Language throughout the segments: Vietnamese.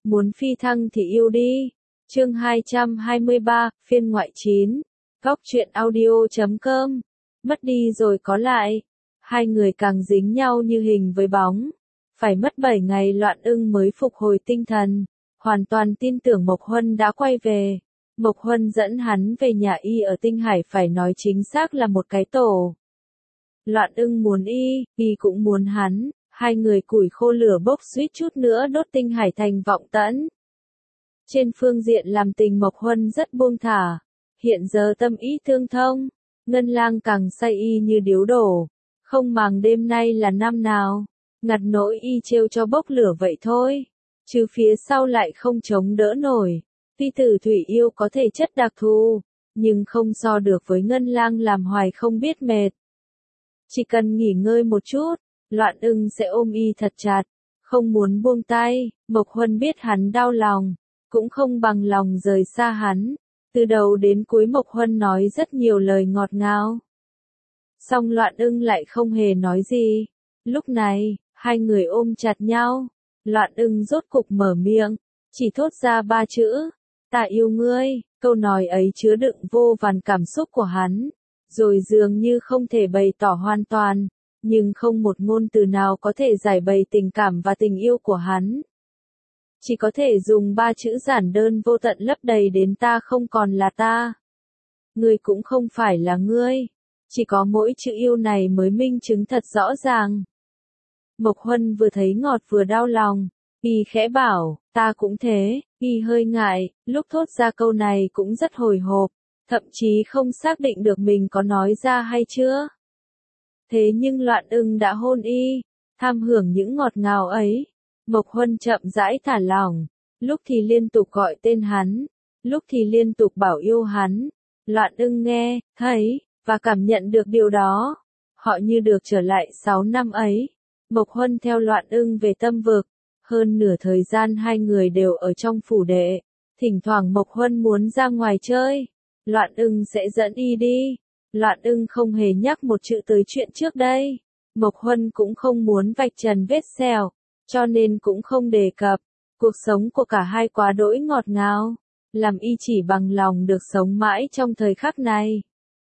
muốn phi thăng thì yêu đi. Chương 223, phiên ngoại 9. Góc truyện audio.com. Mất đi rồi có lại. Hai người càng dính nhau như hình với bóng. Phải mất 7 ngày Loạn Ưng mới phục hồi tinh thần, hoàn toàn tin tưởng Mộc Huân đã quay về. Mộc Huân dẫn hắn về nhà y ở Tinh Hải, phải nói chính xác là một cái tổ. Loạn Ưng muốn y cũng muốn hắn, hai người củi khô lửa bốc suýt chút nữa đốt Tinh Hải thành vọng tẫn. Trên phương diện làm tình Mộc Huân rất buông thả, hiện giờ tâm ý tương thông, Ngân Lang càng say y như điếu đổ, không màng đêm nay là năm nào, ngặt nỗi y trêu cho bốc lửa vậy thôi, chứ phía sau lại không chống đỡ nổi. Tuy Tử Thủy yêu có thể chất đặc thù, nhưng không so được với Ngân Lang làm hoài không biết mệt. Chỉ cần nghỉ ngơi một chút, Loạn Ưng sẽ ôm y thật chặt, không muốn buông tay. Mộc Huân biết hắn đau lòng, cũng không bằng lòng rời xa hắn. Từ đầu đến cuối Mộc Huân nói rất nhiều lời ngọt ngào. Song Loạn Ưng lại không hề nói gì. Lúc này, hai người ôm chặt nhau. Loạn Ưng rốt cục mở miệng, chỉ thốt ra 3 chữ. Ta yêu ngươi. Câu nói ấy chứa đựng vô vàn cảm xúc của hắn, rồi dường như không thể bày tỏ hoàn toàn, nhưng không một ngôn từ nào có thể giải bày tình cảm và tình yêu của hắn. Chỉ có thể dùng 3 chữ giản đơn vô tận lấp đầy đến ta không còn là ta. Ngươi cũng không phải là ngươi. Chỉ có mỗi chữ yêu này mới minh chứng thật rõ ràng. Mộc Huân vừa thấy ngọt vừa đau lòng. Y khẽ bảo, ta cũng thế. Y hơi ngại, lúc thốt ra câu này cũng rất hồi hộp, thậm chí không xác định được mình có nói ra hay chưa. Thế nhưng Loạn Ưng đã hôn y, tham hưởng những ngọt ngào ấy. Mộc Huân chậm rãi thả lỏng, lúc thì liên tục gọi tên hắn, lúc thì liên tục bảo yêu hắn. Loạn Ưng nghe, thấy, và cảm nhận được điều đó. Họ như được trở lại 6 năm ấy. Mộc Huân theo Loạn Ưng về Tâm Vực. Hơn nửa thời gian hai người đều ở trong phủ đệ. Thỉnh thoảng Mộc Huân muốn ra ngoài chơi, Loạn Ưng sẽ dẫn y đi. Loạn Ưng không hề nhắc một chữ tới chuyện trước đây. Mộc Huân cũng không muốn vạch trần vết sẹo, cho nên cũng không đề cập. Cuộc sống của cả hai quá đỗi ngọt ngào, làm y chỉ bằng lòng được sống mãi trong thời khắc này.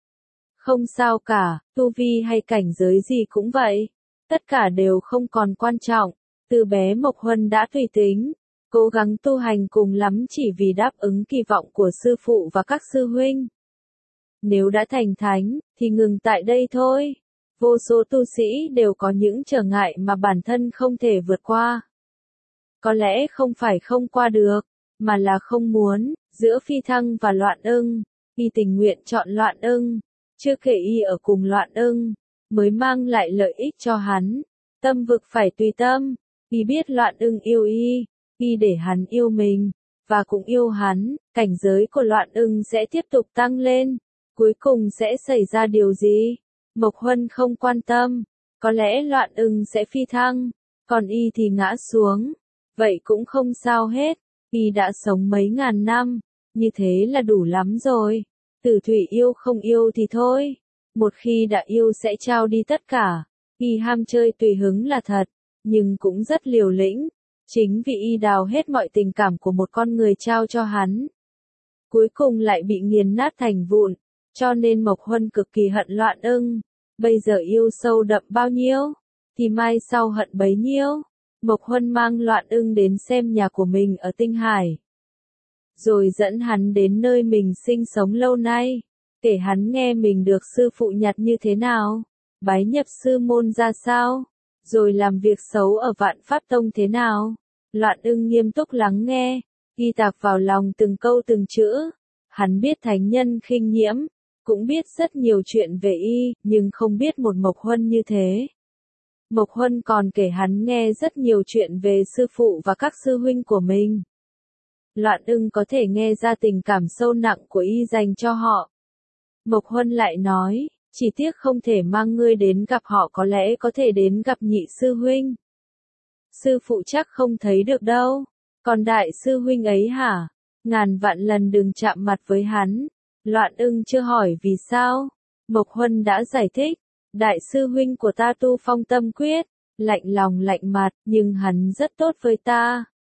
Không sao cả, tu vi hay cảnh giới gì cũng vậy. Tất cả đều không còn quan trọng. Từ bé Mộc Huân đã tùy tính, cố gắng tu hành cùng lắm chỉ vì đáp ứng kỳ vọng của sư phụ và các sư huynh. Nếu đã thành thánh, thì ngừng tại đây thôi. Vô số tu sĩ đều có những trở ngại mà bản thân không thể vượt qua. Có lẽ không phải không qua được, mà là không muốn. Giữa Phi Thăng và Loạn Ưng, y tình nguyện chọn Loạn Ưng. Chưa kể y ở cùng Loạn Ưng, mới mang lại lợi ích cho hắn. Tâm Vực phải tùy tâm. Y biết Loạn Ưng yêu y để hắn yêu mình, và cũng yêu hắn. Cảnh giới của Loạn Ưng sẽ tiếp tục tăng lên. Cuối cùng sẽ xảy ra điều gì? Mộc Huân không quan tâm. Có lẽ Loạn Ưng sẽ phi thăng, còn y thì ngã xuống. Vậy cũng không sao hết. Y đã sống mấy ngàn năm, như thế là đủ lắm rồi. Tử Thủy yêu không yêu thì thôi. Một khi đã yêu sẽ trao đi tất cả. Y ham chơi tùy hứng là thật, nhưng cũng rất liều lĩnh. Chính vì y đào hết mọi tình cảm của một con người trao cho hắn, cuối cùng lại bị nghiền nát thành vụn. Cho nên Mộc Huân cực kỳ hận Loạn Ưng. Bây giờ yêu sâu đậm bao nhiêu, thì mai sau hận bấy nhiêu. Mộc Huân mang Loạn Ưng đến xem nhà của mình ở Tinh Hải, rồi dẫn hắn đến nơi mình sinh sống lâu nay, kể hắn nghe mình được sư phụ nhặt như thế nào, bái nhập sư môn ra sao, rồi làm việc xấu ở Vạn Pháp Tông thế nào. Loạn Ưng nghiêm túc lắng nghe, ghi tạc vào lòng từng câu từng chữ. Hắn biết thánh nhân khinh nhiễm, cũng biết rất nhiều chuyện về y, nhưng không biết một Mộc Huân như thế. Mộc Huân còn kể hắn nghe rất nhiều chuyện về sư phụ và các sư huynh của mình. Loạn Ưng có thể nghe ra tình cảm sâu nặng của y dành cho họ. Mộc Huân lại nói, chỉ tiếc không thể mang ngươi đến gặp họ, có lẽ có thể đến gặp nhị sư huynh. Sư phụ chắc không thấy được đâu. Còn đại sư huynh ấy hả? Ngàn vạn lần đừng chạm mặt với hắn. Loạn Ưng chưa hỏi vì sao. Mộc Huân đã giải thích. Đại sư huynh của ta tu Phong Tâm Quyết, lạnh lòng lạnh mặt, nhưng hắn rất tốt với ta.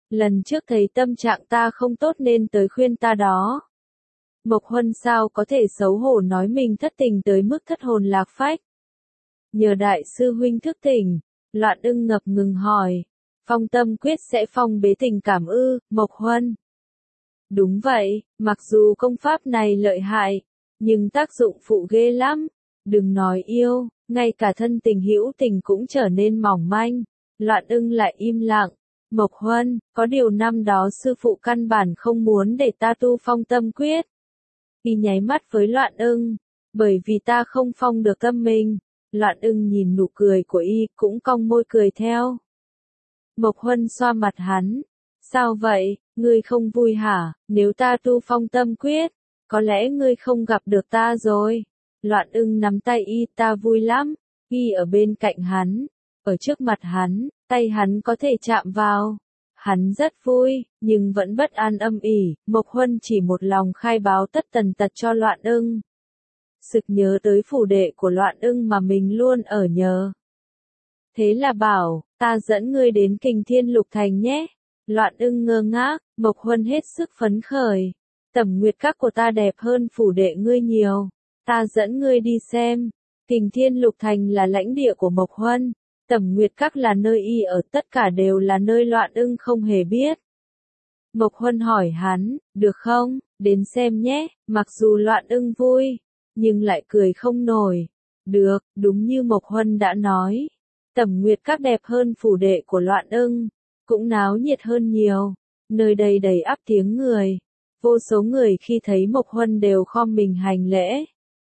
lần trước thấy tâm trạng ta không tốt nên tới khuyên ta đó. Mộc Huân sao có thể xấu hổ nói mình thất tình tới mức thất hồn lạc phách. Nhờ đại sư huynh thức tỉnh, Loạn Ưng ngập ngừng hỏi, phong tâm quyết sẽ phong bế tình cảm ư, Mộc Huân? Đúng vậy, mặc dù công pháp này lợi hại, nhưng tác dụng phụ ghê lắm, đừng nói yêu, ngay cả thân tình hữu tình cũng trở nên mỏng manh. Loạn Ưng lại im lặng, Mộc Huân, có điều năm đó sư phụ căn bản không muốn để ta tu phong tâm quyết. Y nháy mắt với Loạn Ưng, bởi vì ta không phong được tâm mình. Loạn Ưng nhìn nụ cười của y, cũng cong môi cười theo. Mộc Huân xoa mặt hắn, sao vậy, ngươi không vui hả, nếu ta tu phong tâm quyết, có lẽ ngươi không gặp được ta rồi. Loạn Ưng nắm tay y, ta vui lắm, y ở bên cạnh hắn, ở trước mặt hắn, tay hắn có thể chạm vào. Hắn rất vui, nhưng vẫn bất an âm ỉ. Mộc Huân chỉ một lòng khai báo tất tần tật cho Loạn Ưng. Sực nhớ tới phủ đệ của Loạn Ưng mà mình luôn ở nhờ. Thế là bảo, ta dẫn ngươi đến Kình Thiên Lục Thành nhé. Loạn Ưng ngơ ngác, Mộc Huân hết sức phấn khởi. Tẩm Nguyệt Các của ta đẹp hơn phủ đệ ngươi nhiều. Ta dẫn ngươi đi xem. Kình Thiên Lục Thành là lãnh địa của Mộc Huân. Tẩm Nguyệt Các là nơi y ở, tất cả đều là nơi Loạn Ưng không hề biết. Mộc Huân hỏi hắn, được không, đến xem nhé, mặc dù Loạn Ưng vui, nhưng lại cười không nổi. Được, đúng như Mộc Huân đã nói. Tẩm Nguyệt Các đẹp hơn phủ đệ của Loạn Ưng, cũng náo nhiệt hơn nhiều. Nơi đây đầy ắp tiếng người. Vô số người khi thấy Mộc Huân đều khom mình hành lễ.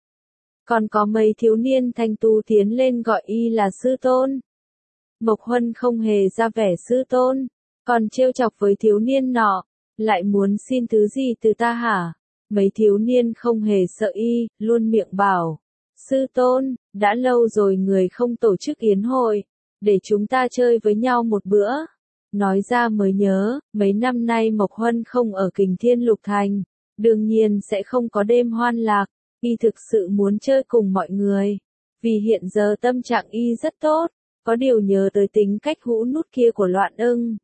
Còn có mấy thiếu niên thanh tu tiến lên gọi y là sư tôn. Mộc Huân không hề ra vẻ sư tôn, còn trêu chọc với thiếu niên nọ, lại muốn xin thứ gì từ ta hả? Mấy thiếu niên không hề sợ y, luôn miệng bảo, sư tôn, đã lâu rồi người không tổ chức yến hội, để chúng ta chơi với nhau một bữa. Nói ra mới nhớ, mấy năm nay Mộc Huân không ở Kình Thiên Lục Thành, đương nhiên sẽ không có đêm hoan lạc, y thực sự muốn chơi cùng mọi người, vì hiện giờ tâm trạng y rất tốt. Có điều nhớ tới tính cách hũ nút kia của Loạn Ưng.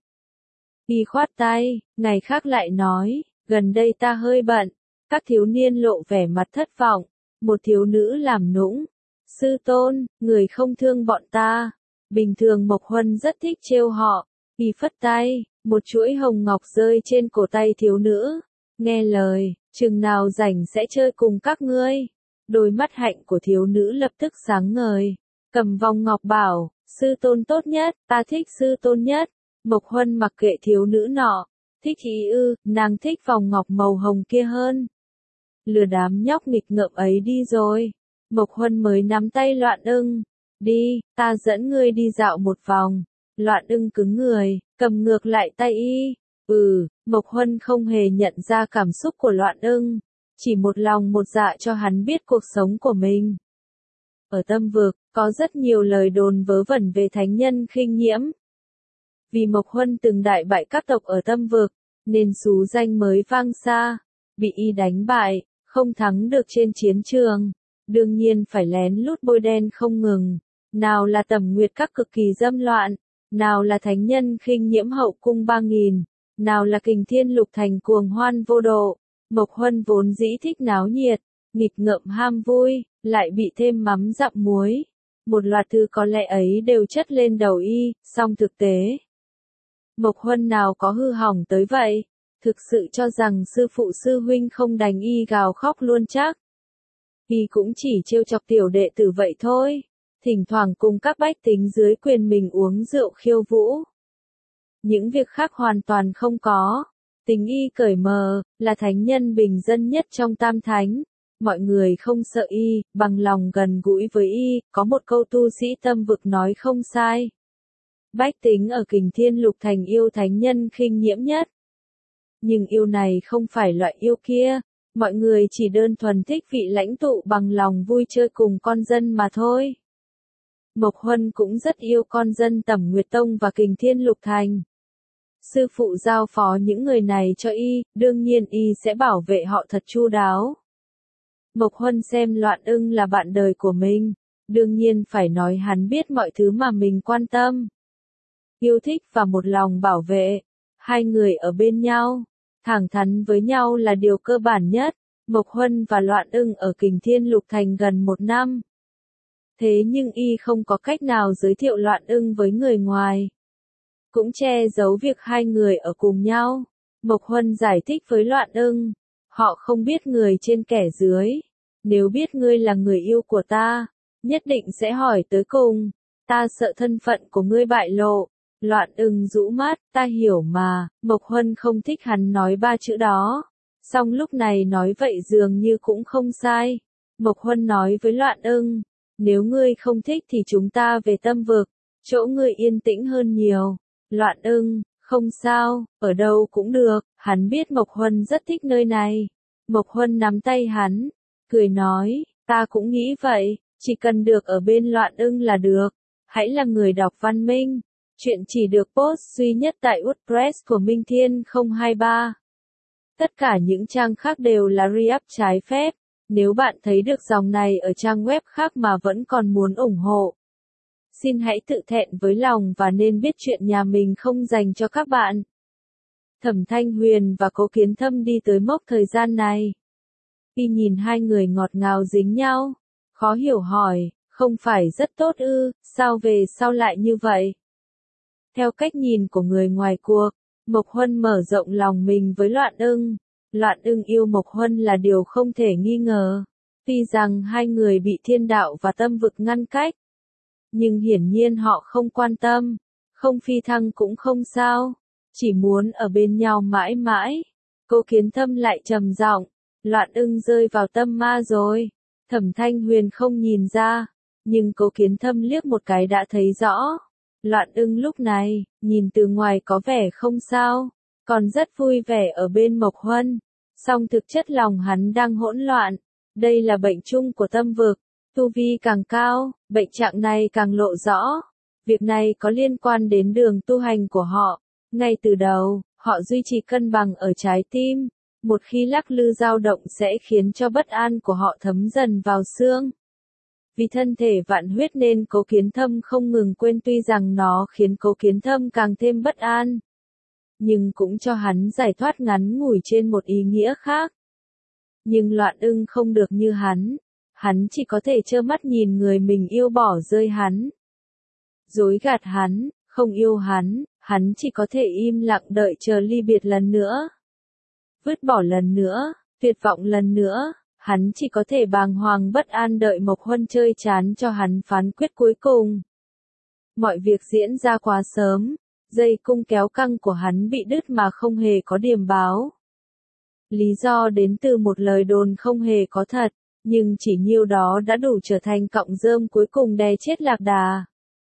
Y khoát tay, ngày khác lại nói, gần đây ta hơi bận. Các thiếu niên lộ vẻ mặt thất vọng. Một thiếu nữ làm nũng. Sư tôn, người không thương bọn ta. Bình thường Mộc Huân rất thích trêu họ. Y phất tay, một chuỗi hồng ngọc rơi trên cổ tay thiếu nữ. Nghe lời, chừng nào rảnh sẽ chơi cùng các ngươi. Đôi mắt hạnh của thiếu nữ lập tức sáng ngời. Cầm vòng ngọc bảo, sư tôn tốt nhất, ta thích sư tôn nhất. Mộc Huân mặc kệ thiếu nữ nọ, thích ý ư, nàng thích vòng ngọc màu hồng kia hơn. Lừa đám nhóc nghịch ngợm ấy đi rồi. Mộc Huân mới nắm tay Loạn Ưng. Đi, ta dẫn ngươi đi dạo một vòng. Loạn Ưng cứng người, cầm ngược lại tay y. Mộc Huân không hề nhận ra cảm xúc của Loạn Ưng, chỉ một lòng một dạ cho hắn biết cuộc sống của mình. Ở Tâm Vực, có rất nhiều lời đồn vớ vẩn về thánh nhân Khinh Nhiễm. Vì Mộc Huân từng đại bại các tộc ở Tâm Vực, nên xú danh mới vang xa, bị y đánh bại, không thắng được trên chiến trường. Đương nhiên phải lén lút bôi đen không ngừng. Nào là Tẩm Nguyệt Các cực kỳ dâm loạn, nào là thánh nhân Khinh Nhiễm hậu cung 3000, nào là Kình Thiên Lục Thành cuồng hoan vô độ. Mộc Huân vốn dĩ thích náo nhiệt, nghịch ngợm ham vui, lại bị thêm mắm dặm muối. Một loạt thứ có lẽ ấy đều chất lên đầu y, song thực tế. Mộc Huân nào có hư hỏng tới vậy, thực sự cho rằng sư phụ sư huynh không đành y gào khóc luôn chắc. Y cũng chỉ trêu chọc tiểu đệ tử vậy thôi, thỉnh thoảng cùng các bách tính dưới quyền mình uống rượu khiêu vũ. Những việc khác hoàn toàn không có. Tính y cởi mờ, là thánh nhân bình dân nhất trong tam thánh. Mọi người không sợ y, bằng lòng gần gũi với y, có một câu tu sĩ Tâm Vực nói không sai. Bách tính ở Kình Thiên Lục Thành yêu thánh nhân Khinh Nhiễm nhất. Nhưng yêu này không phải loại yêu kia, mọi người chỉ đơn thuần thích vị lãnh tụ bằng lòng vui chơi cùng con dân mà thôi. Mộc Huân cũng rất yêu con dân Tẩm Nguyệt Tông và Kình Thiên Lục Thành. Sư phụ giao phó những người này cho y, đương nhiên y sẽ bảo vệ họ thật chu đáo. Mộc Huân xem Loạn Ưng là bạn đời của mình, đương nhiên phải nói hắn biết mọi thứ mà mình quan tâm, yêu thích và một lòng bảo vệ. Hai người ở bên nhau, thẳng thắn với nhau là điều cơ bản nhất. Mộc Huân và Loạn Ưng ở Kình Thiên Lục Thành gần 1 năm. Thế nhưng y không có cách nào giới thiệu Loạn Ưng với người ngoài. Cũng che giấu việc hai người ở cùng nhau. Mộc Huân giải thích với Loạn Ưng, họ không biết người trên kẻ dưới. Nếu biết ngươi là người yêu của ta, nhất định sẽ hỏi tới cùng. Ta sợ thân phận của ngươi bại lộ. Loạn Ưng rũ mắt, ta hiểu mà. Mộc Huân không thích hắn nói 3 chữ đó. Song lúc này nói vậy dường như cũng không sai. Mộc Huân nói với Loạn Ưng, nếu ngươi không thích thì chúng ta về Tâm Vực, chỗ ngươi yên tĩnh hơn nhiều. Loạn Ưng, không sao, ở đâu cũng được. Hắn biết Mộc Huân rất thích nơi này. Mộc Huân nắm tay hắn, cười nói, ta cũng nghĩ vậy, chỉ cần được ở bên Loạn Ưng là được. Hãy là người đọc văn minh. Chuyện chỉ được post duy nhất tại WordPress của Minh Thiên 023. Tất cả những trang khác đều là re-up trái phép. Nếu bạn thấy được dòng này ở trang web khác mà vẫn còn muốn ủng hộ, xin hãy tự thẹn với lòng và nên biết chuyện nhà mình không dành cho các bạn. Thẩm Thanh Huyền và Cố Kiến Thâm đi tới mốc thời gian này. Y nhìn hai người ngọt ngào dính nhau, khó hiểu hỏi, không phải rất tốt ư, sao về sau lại như vậy? Theo cách nhìn của người ngoài cuộc, Mộc Huân mở rộng lòng mình với Loạn Ưng. Loạn Ưng yêu Mộc Huân là điều không thể nghi ngờ. Tuy rằng hai người bị thiên đạo và tâm vực ngăn cách, nhưng hiển nhiên họ không quan tâm. Không phi thăng cũng không sao, chỉ muốn ở bên nhau mãi mãi. Cố Kiến Thâm lại trầm giọng, Loạn Ưng rơi vào tâm ma rồi. Thẩm Thanh Huyền không nhìn ra, nhưng Cố Kiến Thâm liếc một cái đã thấy rõ. Loạn Ưng lúc này, nhìn từ ngoài có vẻ không sao, còn rất vui vẻ ở bên Mộc Huân. Song thực chất lòng hắn đang hỗn loạn. Đây là bệnh chung của tâm vực. Tu vi càng cao, bệnh trạng này càng lộ rõ. Việc này có liên quan đến đường tu hành của họ. Ngay từ đầu, họ duy trì cân bằng ở trái tim. Một khi lắc lư dao động sẽ khiến cho bất an của họ thấm dần vào xương. Vì thân thể vạn huyết nên Cố Kiến Thâm không ngừng quên, tuy rằng nó khiến Cố Kiến Thâm càng thêm bất an, nhưng cũng cho hắn giải thoát ngắn ngủi trên một ý nghĩa khác. Nhưng Loạn Ưng không được như hắn chỉ có thể trơ mắt nhìn người mình yêu bỏ rơi hắn. Dối gạt hắn, không yêu hắn chỉ có thể im lặng đợi chờ ly biệt lần nữa. Vứt bỏ lần nữa, tuyệt vọng lần nữa. Hắn chỉ có thể bàng hoàng bất an đợi Mộc Huân chơi chán cho hắn phán quyết cuối cùng. Mọi việc diễn ra quá sớm, dây cung kéo căng của hắn bị đứt mà không hề có điềm báo. Lý do đến từ một lời đồn không hề có thật, nhưng chỉ nhiêu đó đã đủ trở thành cọng rơm cuối cùng đè chết lạc đà.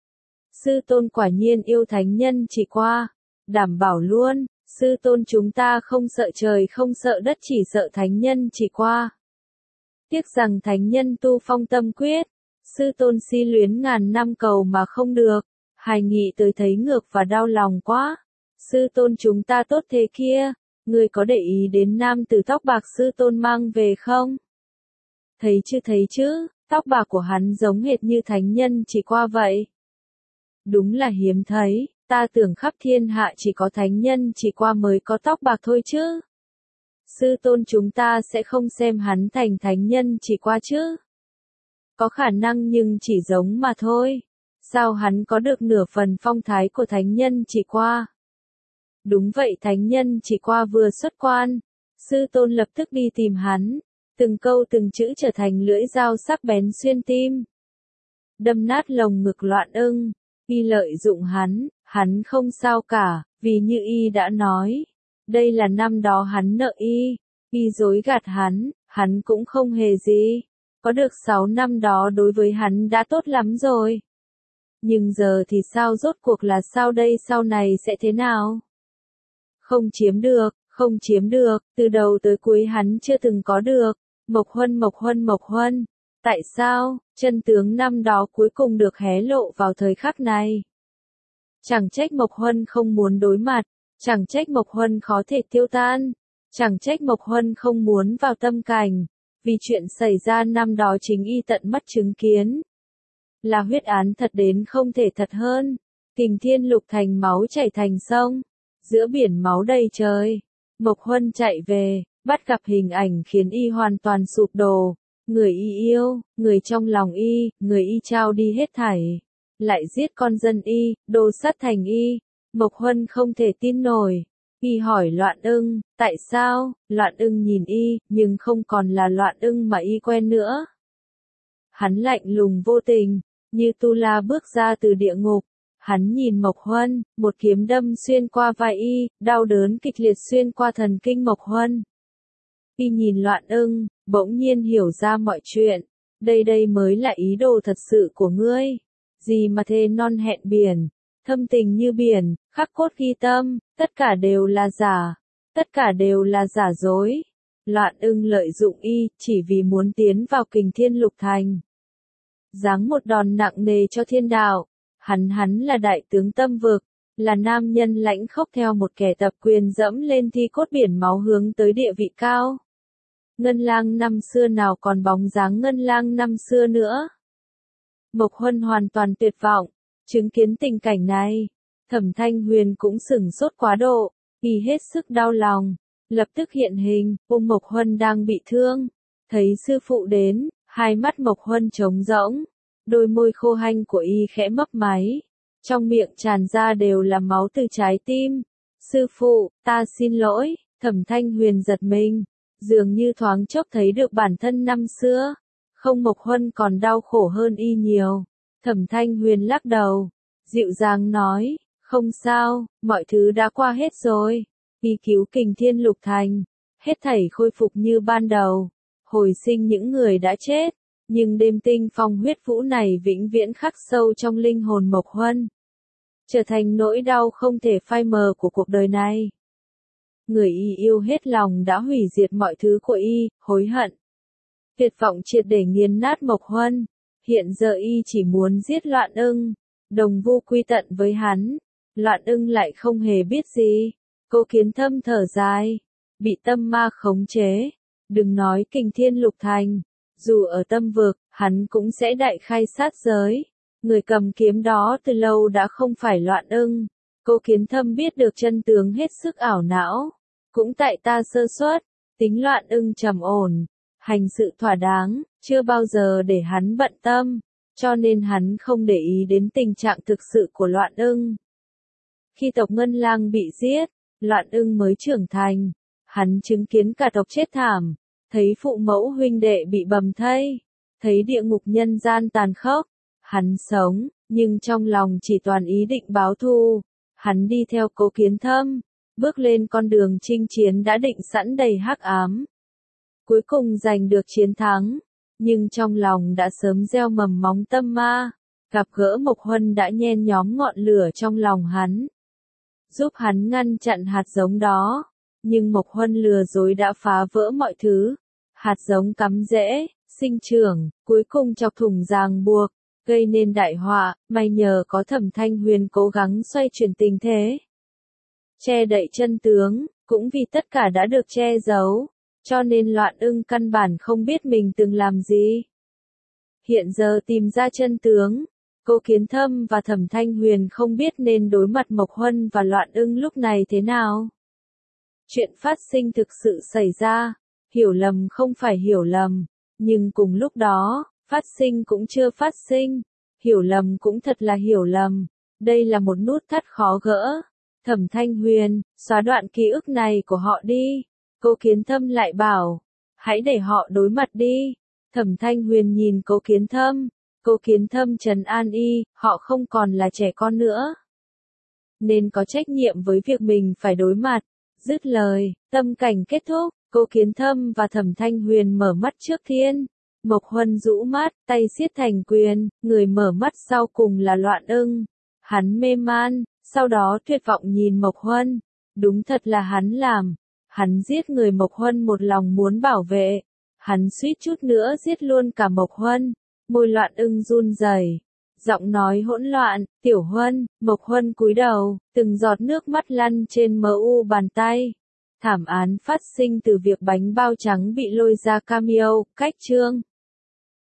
Sư tôn quả nhiên yêu thánh nhân chỉ qua, đảm bảo luôn, sư tôn chúng ta không sợ trời không sợ đất chỉ sợ thánh nhân chỉ qua. Tiếc rằng thánh nhân tu phong tâm quyết, sư tôn si luyến ngàn năm cầu mà không được, hài nghị tới thấy ngược và đau lòng quá. Sư tôn chúng ta tốt thế kia, người có để ý đến nam tử tóc bạc sư tôn mang về không? Thấy chứ, tóc bạc của hắn giống hệt như thánh nhân chỉ qua vậy. Đúng là hiếm thấy, ta tưởng khắp thiên hạ chỉ có thánh nhân chỉ qua mới có tóc bạc thôi chứ. Sư tôn chúng ta sẽ không xem hắn thành thánh nhân chỉ qua chứ. Có khả năng nhưng chỉ giống mà thôi. Sao hắn có được nửa phần phong thái của thánh nhân chỉ qua? Đúng vậy, thánh nhân chỉ qua vừa xuất quan. Sư tôn lập tức đi tìm hắn. Từng câu từng chữ trở thành lưỡi dao sắc bén xuyên tim. Đâm nát lồng ngực Loạn Ưng. Y lợi dụng hắn không sao cả, vì như y đã nói. Đây là năm đó hắn nợ y dối gạt hắn cũng không hề gì. Có được 6 năm đó đối với hắn đã tốt lắm rồi. Nhưng giờ thì sao, rốt cuộc là sao đây, sau này sẽ thế nào? Không chiếm được, từ đầu tới cuối hắn chưa từng có được. Mộc Huân. Tại sao, chân tướng năm đó cuối cùng được hé lộ vào thời khắc này? Chẳng trách Mộc Huân không muốn đối mặt. Chẳng trách Mộc Huân khó thể tiêu tan. Chẳng trách Mộc Huân không muốn vào tâm cảnh. Vì chuyện xảy ra năm đó chính y tận mắt chứng kiến. Là huyết án thật đến không thể thật hơn. Kình Thiên Lục Thành máu chảy thành sông. Giữa biển máu đầy trời, Mộc Huân chạy về, bắt gặp hình ảnh khiến y hoàn toàn sụp đổ. Người y yêu, người trong lòng y, người y trao đi hết thảy. Lại giết con dân y, đồ sát thành y. Mộc Huân không thể tin nổi. Y hỏi Loạn Ưng, tại sao? Loạn Ưng nhìn y, nhưng không còn là Loạn Ưng mà y quen nữa. Hắn lạnh lùng vô tình, như tu la bước ra từ địa ngục. Hắn nhìn Mộc Huân, một kiếm đâm xuyên qua vai y, đau đớn kịch liệt xuyên qua thần kinh Mộc Huân. Y nhìn Loạn Ưng, bỗng nhiên hiểu ra mọi chuyện. Đây mới là ý đồ thật sự của ngươi. Gì mà thề non hẹn biển, thâm tình như biển, khắc cốt ghi tâm, tất cả đều là giả. Tất cả đều là giả dối. Loạn Ưng lợi dụng y, chỉ vì muốn tiến vào Kình Thiên Lục Thành. Giáng một đòn nặng nề cho thiên đạo. Hắn là đại tướng tâm vực, là nam nhân lãnh khốc theo một kẻ tập quyền dẫm lên thi cốt biển máu hướng tới địa vị cao. Ngân Lang năm xưa nào còn bóng dáng Ngân Lang năm xưa nữa. Mộc Huân hoàn toàn tuyệt vọng, chứng kiến tình cảnh này. Thẩm Thanh Huyền cũng sửng sốt quá độ, y hết sức đau lòng, lập tức hiện hình, ôm Mộc Huân đang bị thương. Thấy sư phụ đến, hai mắt Mộc Huân trống rỗng. Đôi môi khô hanh của y khẽ mấp máy. Trong miệng tràn ra đều là máu từ trái tim. Sư phụ, ta xin lỗi. Thẩm Thanh Huyền giật mình. Dường như thoáng chốc thấy được bản thân năm xưa. Không, Mộc Huân còn đau khổ hơn y nhiều. Thẩm Thanh Huyền lắc đầu. Dịu dàng nói, không sao, mọi thứ đã qua hết rồi. Y cứu Kình Thiên Lục Thành. Hết thảy khôi phục như ban đầu. Hồi sinh những người đã chết. Nhưng đêm tinh phong huyết vũ này vĩnh viễn khắc sâu trong linh hồn Mộc Huân. Trở thành nỗi đau không thể phai mờ của cuộc đời này. Người y yêu hết lòng đã hủy diệt mọi thứ của y, hối hận. Tuyệt vọng triệt để nghiền nát Mộc Huân. Hiện giờ y chỉ muốn giết Loạn Ưng. Đồng vu quy tận với hắn. Loạn Ưng lại không hề biết gì. Cô Kiến Thâm thở dài. Bị tâm ma khống chế. Đừng nói Kình Thiên Lục Thành. Dù ở tâm vực, hắn cũng sẽ đại khai sát giới. Người cầm kiếm đó từ lâu đã không phải Loạn Ưng. Cô Kiến Thâm biết được chân tướng hết sức ảo não. Cũng tại ta sơ suất, tính Loạn Ưng trầm ổn, hành sự thỏa đáng, chưa bao giờ để hắn bận tâm, cho nên hắn không để ý đến tình trạng thực sự của Loạn Ưng. Khi tộc Ngân Lang bị giết, Loạn Ưng mới trưởng thành, hắn chứng kiến cả tộc chết thảm. Thấy phụ mẫu huynh đệ bị bầm thây, thấy địa ngục nhân gian tàn khốc, hắn sống, nhưng trong lòng chỉ toàn ý định báo thù. Hắn đi theo Cố Kiến Thâm, bước lên con đường chinh chiến đã định sẵn đầy hắc ám. Cuối cùng giành được chiến thắng, nhưng trong lòng đã sớm gieo mầm móng tâm ma. Gặp gỡ Mộc Huân đã nhen nhóm ngọn lửa trong lòng hắn, giúp hắn ngăn chặn hạt giống đó. Nhưng Mộc Huân lừa dối đã phá vỡ mọi thứ. Hạt giống cắm rễ, sinh trưởng, cuối cùng chọc thủng ràng buộc, gây nên đại họa. May nhờ có Thẩm Thanh Huyền cố gắng xoay chuyển tình thế, che đậy chân tướng. Cũng vì tất cả đã được che giấu, cho nên Loạn Ưng căn bản không biết mình từng làm gì. Hiện giờ tìm ra chân tướng, Cố Kiến Thâm và Thẩm Thanh Huyền không biết nên đối mặt Mộc Huân và Loạn Ưng lúc này thế nào. Chuyện phát sinh thực sự xảy ra. Hiểu lầm không phải hiểu lầm, nhưng cùng lúc đó, phát sinh cũng chưa phát sinh. Hiểu lầm cũng thật là hiểu lầm. Đây là một nút thắt khó gỡ. Thẩm Thanh Huyền, xóa đoạn ký ức này của họ đi. Cố Kiến Thâm lại bảo, hãy để họ đối mặt đi. Thẩm Thanh Huyền nhìn Cố Kiến Thâm. Cố Kiến Thâm trấn an y, họ không còn là trẻ con nữa, nên có trách nhiệm với việc mình phải đối mặt. Dứt lời, tâm cảnh kết thúc. Cố Kiến Thâm và Thẩm Thanh Huyền mở mắt trước thiên. Mộc Huân rũ mắt, tay siết thành quyền, người mở mắt sau cùng là Loạn Ưng. Hắn mê man, sau đó tuyệt vọng nhìn Mộc Huân. Đúng thật là hắn làm. Hắn giết người Mộc Huân một lòng muốn bảo vệ. Hắn suýt chút nữa giết luôn cả Mộc Huân. Môi Loạn Ưng run rẩy, giọng nói hỗn loạn, "Tiểu Huân." Mộc Huân cúi đầu, từng giọt nước mắt lăn trên mu bàn tay. Thảm án phát sinh từ việc bánh bao trắng bị lôi ra cameo, cách chương.